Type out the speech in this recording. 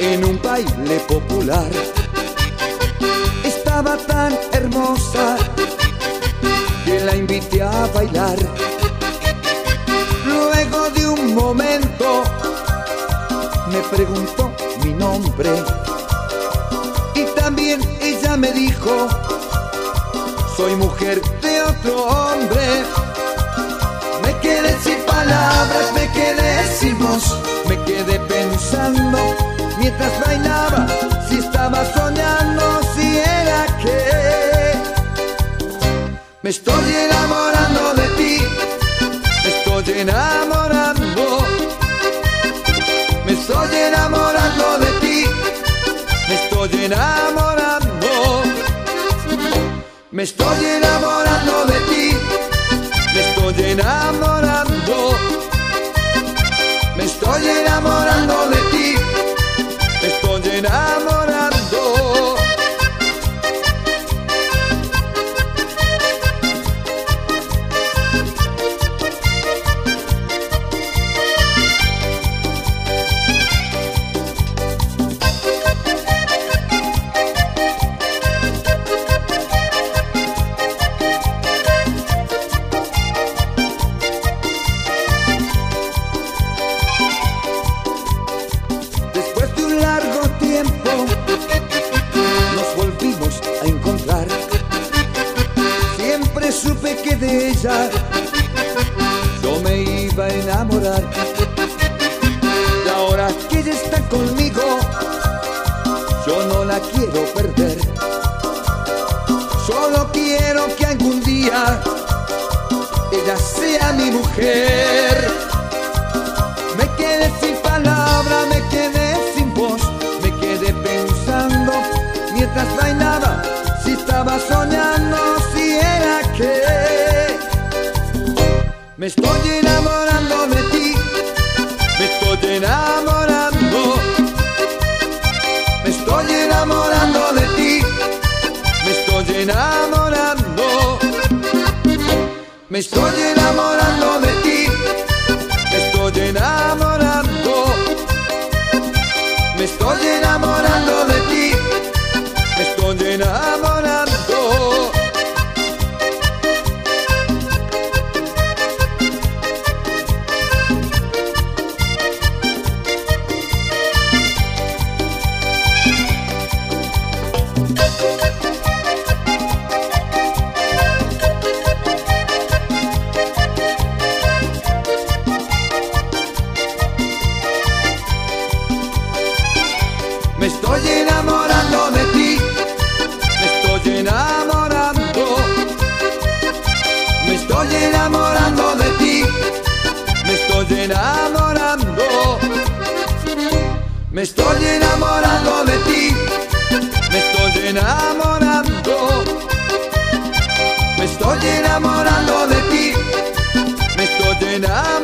en un baile popular. Estaba tan hermosa que la invité a bailar. Luego de un momento me preguntó mi nombre y también ella me dijo: soy mujer de otro hombre. Me quedé sin palabras, me quedé sin voz, me quedé pensando mientras bailaba, si estaba soñando, si era que me estoy enamorando de ti, me estoy enamorando, me estoy enamorando de ti, me estoy enamorando, me estoy enamorando de ti, me estoy enamorando, me estoy enamorando de ti, me estoy enamorando. Supe que de ella yo me iba a enamorar, y ahora que ella está conmigo yo no la quiero perder. Solo quiero que algún día ella sea mi mujer. Me quedé sin palabra, me quedé sin voz, me quedé pensando mientras bailaba, si estaba soñando, si era que me estoy enamorando de ti, me estoy enamorando, me estoy enamorando de ti, me estoy enamorando, me estoy enamorando de ti, me estoy enamorando, me estoy enamorando de ti, me estoy enamorando. Me estoy enamorando de ti, me estoy enamorando, me estoy enamorando de ti, me estoy enamorando, me estoy enamorando de ti, me estoy enamorando, me estoy enamorando de ti, me estoy enamorando.